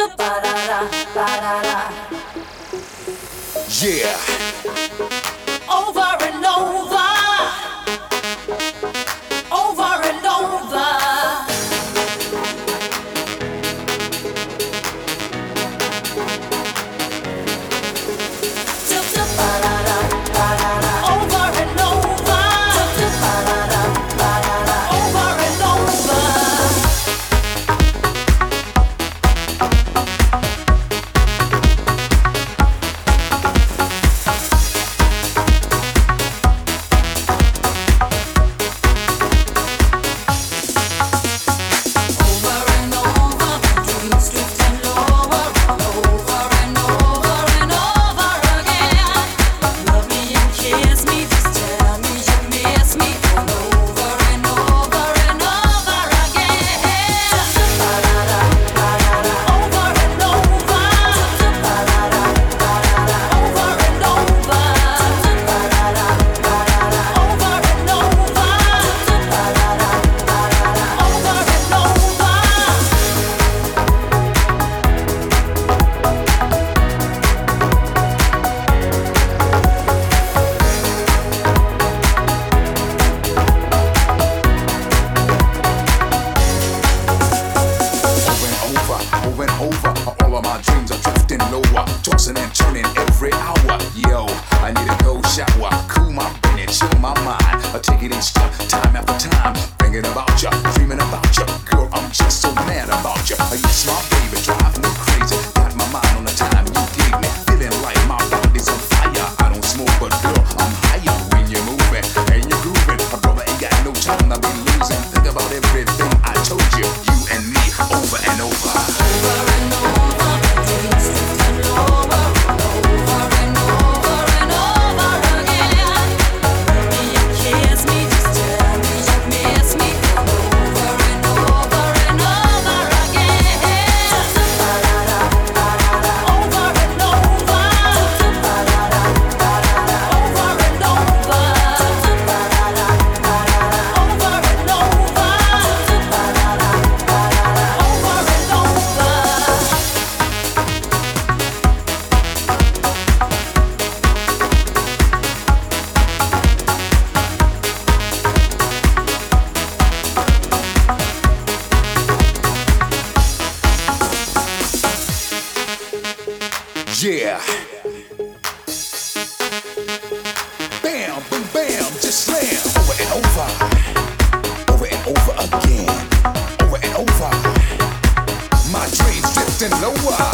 Yeah. Over and over, over and over. Over and over, over and over. Over and over, all of my dreams are drifting lower, tossing and turning every hour. Yo, I need a cold shower, cool my brain and chill my mind. I take it each step, time after time, thinking about ya, dreaming about ya. Girl, I'm just so mad about ya. Yes, my baby, drive me crazy. Got my mind on the time you gave me, feeling like my body's on fire. I don't smoke, but girl, I'm higher when you're moving and you're grooving. My brother ain't got no time to be losing. Think about everything I told you, you and me, over and over. Yeah. Bam, boom, bam, just slam. Over and over. Over and over again. Over and over. My dreams drifting lower.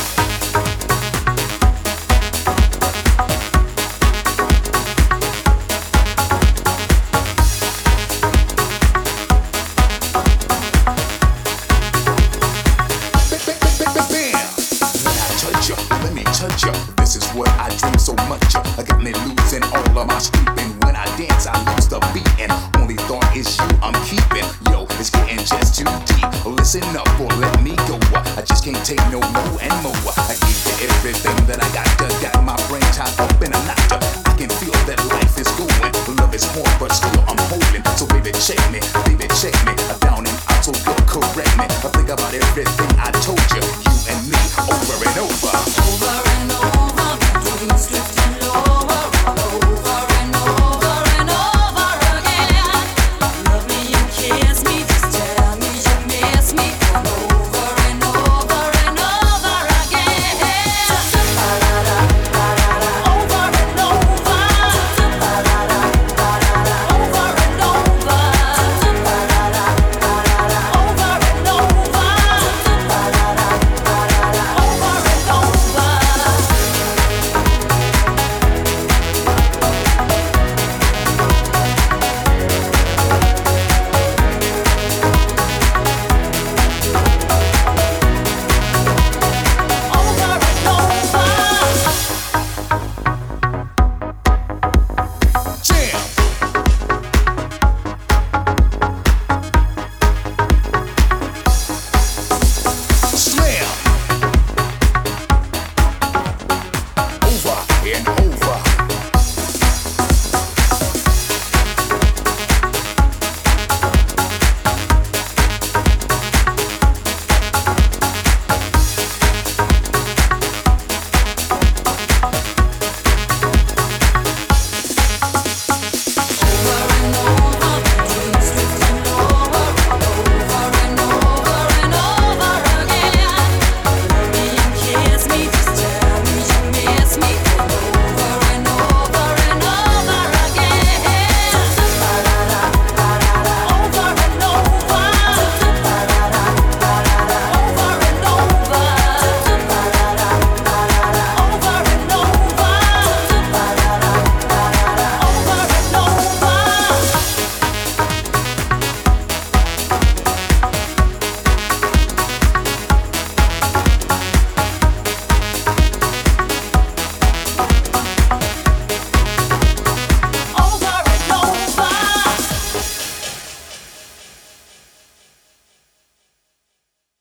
Let me touch you. This is what I dream so much of. I got me losing all of my sleeping. When I dance, I lose the beating. Only thought is you I'm keeping. Yo, it's getting just too deep. Listen up or let me go. I just can't take no more and more. I give you everything that I got. Got my brain tied up in a knot. I can feel that life is going. Love is hard, but still I'm holding. So baby, check me. Baby, check me. Down and out, so good, correct me. I think about everything I told